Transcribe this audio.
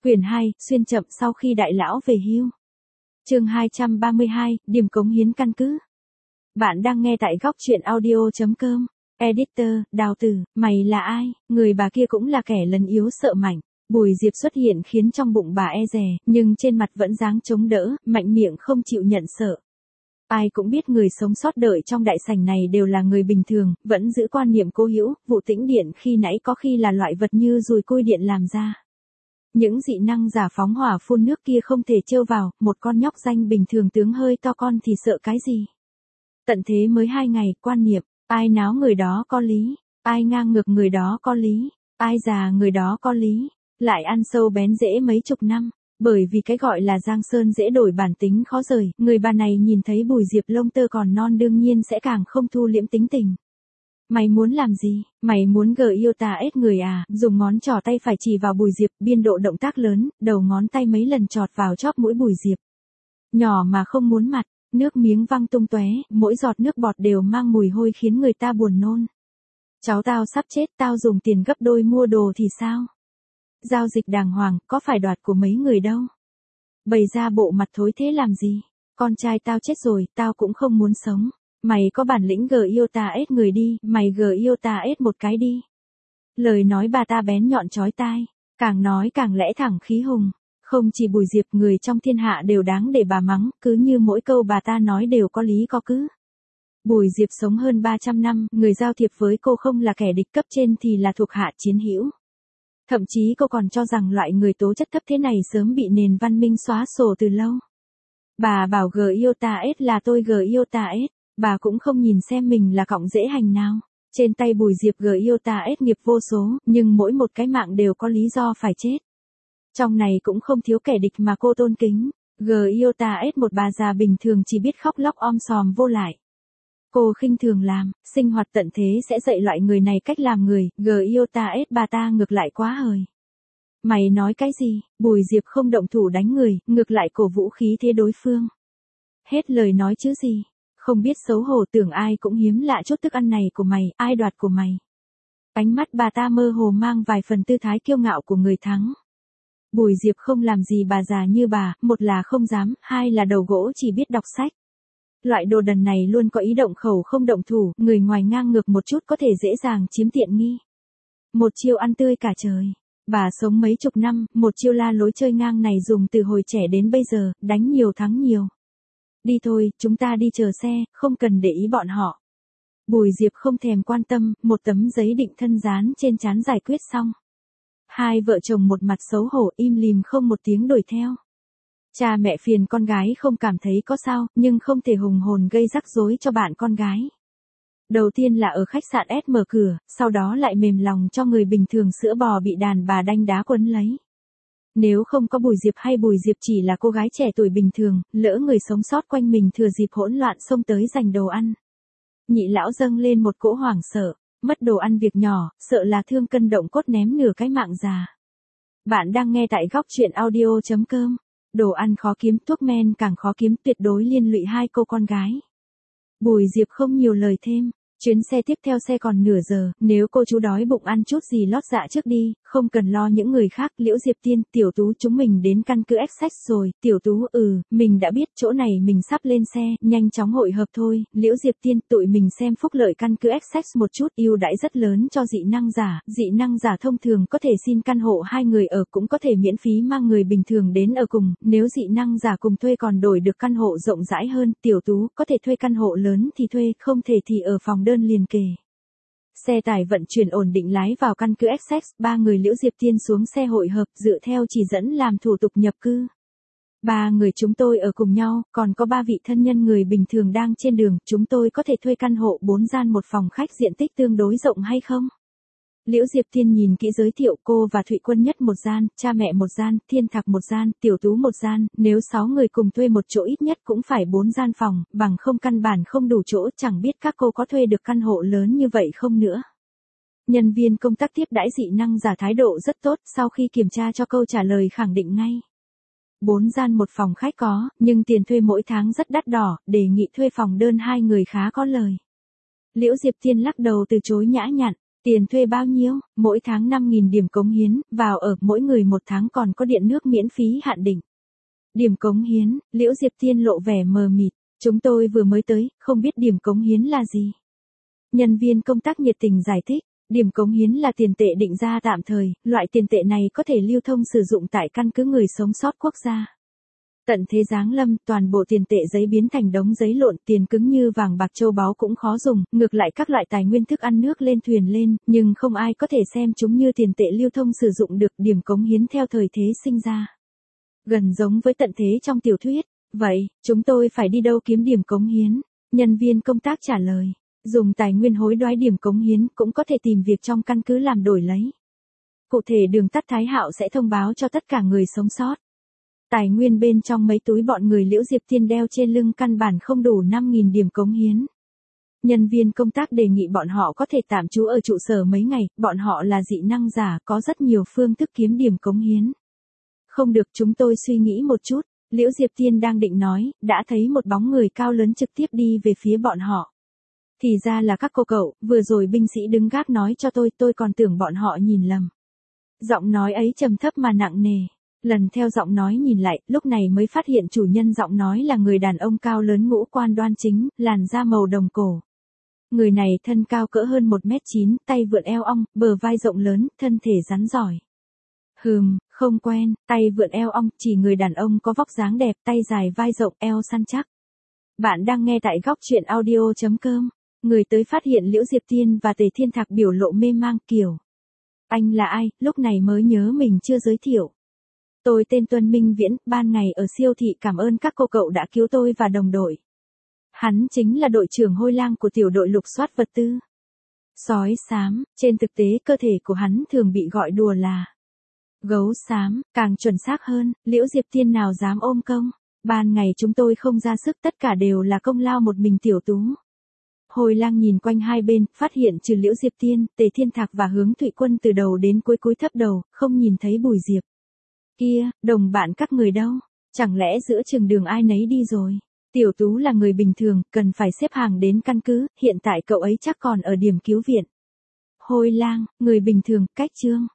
Quyển 2, xuyên chậm sau khi đại lão về hưu. Chương 232, điểm cống hiến căn cứ. Bạn đang nghe tại góc truyện audio.com. Editor, Đào Tử, mày là ai? Người bà kia cũng là kẻ lấn yếu sợ mạnh. Bùi Diệp xuất hiện khiến trong bụng bà e dè, nhưng trên mặt vẫn dáng chống đỡ, mạnh miệng không chịu nhận sợ. Ai cũng biết người sống sót đợi trong đại sảnh này đều là người bình thường, vẫn giữ quan niệm cố hữu, vụ tĩnh điện khi nãy có khi là loại vật như dùi cui điện làm ra. Những dị năng giả phóng hỏa phun nước kia không thể trêu vào, một con nhóc danh bình thường tướng hơi to con thì sợ cái gì. Tận thế mới 2 ngày, quan niệm, ai náo người đó có lý, ai ngang ngược người đó có lý, ai già người đó có lý, lại ăn sâu bén rễ mấy chục năm. Bởi vì cái gọi là giang sơn dễ đổi bản tính khó rời, người bà này nhìn thấy Bùi Diệp lông tơ còn non đương nhiên sẽ càng không thu liễm tính tình. Mày muốn làm gì? Mày muốn gờ yêu ta ết người à? Dùng ngón trỏ tay phải chỉ vào Bùi Diệp, biên độ động tác lớn, đầu ngón tay mấy lần chọt vào chóp mũi Bùi Diệp. Nhỏ mà không muốn mặt, nước miếng văng tung tóe, mỗi giọt nước bọt đều mang mùi hôi khiến người ta buồn nôn. Cháu tao sắp chết, tao dùng tiền gấp đôi mua đồ thì sao? Giao dịch đàng hoàng, có phải đoạt của mấy người đâu. Bày ra bộ mặt thối thế làm gì? Con trai tao chết rồi, tao cũng không muốn sống. Mày có bản lĩnh gờ yêu ta ết người đi, mày gờ yêu ta ết một cái đi. Lời nói bà ta bén nhọn chói tai, càng nói càng lẽ thẳng khí hùng. Không chỉ Bùi Diệp, người trong thiên hạ đều đáng để bà mắng, cứ như mỗi câu bà ta nói đều có lý có cứ. Bùi Diệp sống hơn 300 năm, người giao thiệp với cô không là kẻ địch cấp trên thì là thuộc hạ chiến hữu. Thậm chí cô còn cho rằng loại người tố chất thấp thế này sớm bị nền văn minh xóa sổ từ lâu. Bà bảo gờ yêu ta ết là tôi gờ yêu ta ết, bà cũng không nhìn xem mình là cọng dễ hành nào. Trên tay Bùi Diệp gờ yêu ta ết nghiệp vô số, nhưng mỗi một cái mạng đều có lý do phải chết. Trong này cũng không thiếu kẻ địch mà cô tôn kính. Gờ yêu ta ết một bà già bình thường chỉ biết khóc lóc om sòm vô lại. Cô khinh thường làm, sinh hoạt tận thế sẽ dạy loại người này cách làm người, gờ yêu ta ết bà ta ngược lại quá hời. Mày nói cái gì? Bùi Diệp không động thủ đánh người, ngược lại cổ vũ khí thế đối phương. Hết lời nói chứ gì? Không biết xấu hổ, tưởng ai cũng hiếm lạ chút thức ăn này của mày, ai đoạt của mày. Ánh mắt bà ta mơ hồ mang vài phần tư thái kiêu ngạo của người thắng. Bùi Diệp không làm gì bà già như bà, một là không dám, hai là đầu gỗ chỉ biết đọc sách. Loại đồ đần này luôn có ý động khẩu không động thủ, người ngoài ngang ngược một chút có thể dễ dàng chiếm tiện nghi. Một chiêu ăn tươi cả trời. Bà sống mấy chục năm, một chiêu la lối chơi ngang này dùng từ hồi trẻ đến bây giờ, đánh nhiều thắng nhiều. Đi thôi, chúng ta đi chờ xe, không cần để ý bọn họ. Bùi Diệp không thèm quan tâm, một tấm giấy định thân dán trên trán giải quyết xong. Hai vợ chồng một mặt xấu hổ im lìm không một tiếng đuổi theo. Cha mẹ phiền con gái không cảm thấy có sao, nhưng không thể hùng hồn gây rắc rối cho bạn con gái. Đầu tiên là ở khách sạn S mở cửa, sau đó lại mềm lòng cho người bình thường sữa bò bị đàn bà đanh đá quấn lấy. Nếu không có Bùi Diệp hay Bùi Diệp chỉ là cô gái trẻ tuổi bình thường, lỡ người sống sót quanh mình thừa dịp hỗn loạn xông tới giành đồ ăn. Nhị lão dâng lên một cỗ hoảng sợ, mất đồ ăn việc nhỏ, sợ là thương cân động cốt ném nửa cái mạng già. Bạn đang nghe tại góc truyện audio.com. Đồ ăn khó kiếm, thuốc men càng khó kiếm, tuyệt đối liên lụy hai cô con gái. Bùi Diệp không nhiều lời thêm. Chuyến xe tiếp theo xe còn nửa giờ, nếu cô chú đói bụng ăn chút gì lót dạ trước đi, không cần lo những người khác. Liễu Diệp Tiên, Tiểu Tú chúng mình đến căn cứ Essex rồi. Tiểu Tú, mình đã biết chỗ này mình sắp lên xe, nhanh chóng hội hợp thôi. Liễu Diệp Tiên, tụi mình xem phúc lợi căn cứ Essex một chút, ưu đãi rất lớn cho dị năng giả thông thường có thể xin căn hộ 2 người ở, cũng có thể miễn phí mang người bình thường đến ở cùng, nếu dị năng giả cùng thuê còn đổi được căn hộ rộng rãi hơn. Tiểu Tú, có thể thuê căn hộ lớn thì thuê, không thể thì ở phòng đơn liền kề. Xe tải vận chuyển ổn định lái vào căn cứ Essex, 3 người Liễu Diệp Tiên xuống xe hội hợp, dựa theo chỉ dẫn làm thủ tục nhập cư. 3 người chúng tôi ở cùng nhau, còn có 3 vị thân nhân người bình thường đang trên đường, chúng tôi có thể thuê căn hộ 4 gian một phòng khách diện tích tương đối rộng hay không? Liễu Diệp Tiên nhìn kỹ giới thiệu, cô và Thụy Quân Nhất một gian, cha mẹ một gian, Thiên Thạc một gian, Tiểu Tú một gian, nếu 6 người cùng thuê một chỗ ít nhất cũng phải 4 gian phòng, bằng không căn bản không đủ chỗ, chẳng biết các cô có thuê được căn hộ lớn như vậy không nữa. Nhân viên công tác tiếp đãi dị năng giả thái độ rất tốt, sau khi kiểm tra cho câu trả lời khẳng định ngay. 4 gian một phòng khách có, nhưng tiền thuê mỗi tháng rất đắt đỏ, đề nghị thuê phòng đơn 2 người khá có lời. Liễu Diệp Tiên lắc đầu từ chối nhã nhặn. Tiền thuê bao nhiêu? Mỗi tháng 5.000 điểm cống hiến, vào ở, mỗi người một tháng còn có điện nước miễn phí hạn định. Điểm cống hiến, Liễu Diệp Tiên lộ vẻ mờ mịt. Chúng tôi vừa mới tới, không biết điểm cống hiến là gì. Nhân viên công tác nhiệt tình giải thích. Điểm cống hiến là tiền tệ định ra tạm thời, loại tiền tệ này có thể lưu thông sử dụng tại căn cứ người sống sót quốc gia. Tận thế giáng lâm, toàn bộ tiền tệ giấy biến thành đống giấy lộn, tiền cứng như vàng bạc châu báu cũng khó dùng, ngược lại các loại tài nguyên thức ăn nước lên thuyền lên, nhưng không ai có thể xem chúng như tiền tệ lưu thông sử dụng được. Điểm cống hiến theo thời thế sinh ra, gần giống với tận thế trong tiểu thuyết. Vậy, chúng tôi phải đi đâu kiếm điểm cống hiến? Nhân viên công tác trả lời. Dùng tài nguyên hối đoái điểm cống hiến, cũng có thể tìm việc trong căn cứ làm đổi lấy. Cụ thể đường tắt Thái Hạo sẽ thông báo cho tất cả người sống sót. Tài nguyên bên trong mấy túi bọn người Liễu Diệp Tiên đeo trên lưng căn bản không đủ 5.000 điểm cống hiến. Nhân viên công tác đề nghị bọn họ có thể tạm trú ở trụ sở mấy ngày, bọn họ là dị năng giả, có rất nhiều phương thức kiếm điểm cống hiến. Không được, chúng tôi suy nghĩ một chút. Liễu Diệp Tiên đang định nói, đã thấy một bóng người cao lớn trực tiếp đi về phía bọn họ. Thì ra là các cô cậu, vừa rồi binh sĩ đứng gác nói cho tôi còn tưởng bọn họ nhìn lầm. Giọng nói ấy trầm thấp mà nặng nề. Lần theo giọng nói nhìn lại, lúc này mới phát hiện chủ nhân giọng nói là người đàn ông cao lớn ngũ quan đoan chính, làn da màu đồng cổ. Người này thân cao cỡ hơn 1m9, tay vượn eo ong, bờ vai rộng lớn, thân thể rắn giỏi. Không quen, tay vượn eo ong, chỉ người đàn ông có vóc dáng đẹp, tay dài vai rộng, eo săn chắc. Bạn đang nghe tại góc truyện audio.com. Người tới phát hiện Liễu Diệp Tiên và Tề Thiên Thạc biểu lộ mê mang kiểu. Anh là ai, lúc này mới nhớ mình chưa giới thiệu. Tôi tên Tuân Minh Viễn, ban ngày ở siêu thị, cảm ơn các cô cậu đã cứu tôi và đồng đội. Hắn chính là đội trưởng Hôi Lang của tiểu đội lục soát vật tư. Sói xám, trên thực tế cơ thể của hắn thường bị gọi đùa là gấu xám, càng chuẩn xác hơn, Liễu Diệp Tiên nào dám ôm công. Ban ngày chúng tôi không ra sức, tất cả đều là công lao một mình tiểu tú. Hôi Lang nhìn quanh hai bên, phát hiện trừ Liễu Diệp Tiên, Tề Thiên Thạc và Hướng Thụy Quân từ đầu đến cuối cúi thấp đầu, không nhìn thấy Bùi Diệp. Kia, đồng bạn các người đâu? Chẳng lẽ giữa chừng đường ai nấy đi rồi? Tiểu Tú là người bình thường, cần phải xếp hàng đến căn cứ, hiện tại cậu ấy chắc còn ở điểm cứu viện. Hôi Lang, người bình thường, cách chương.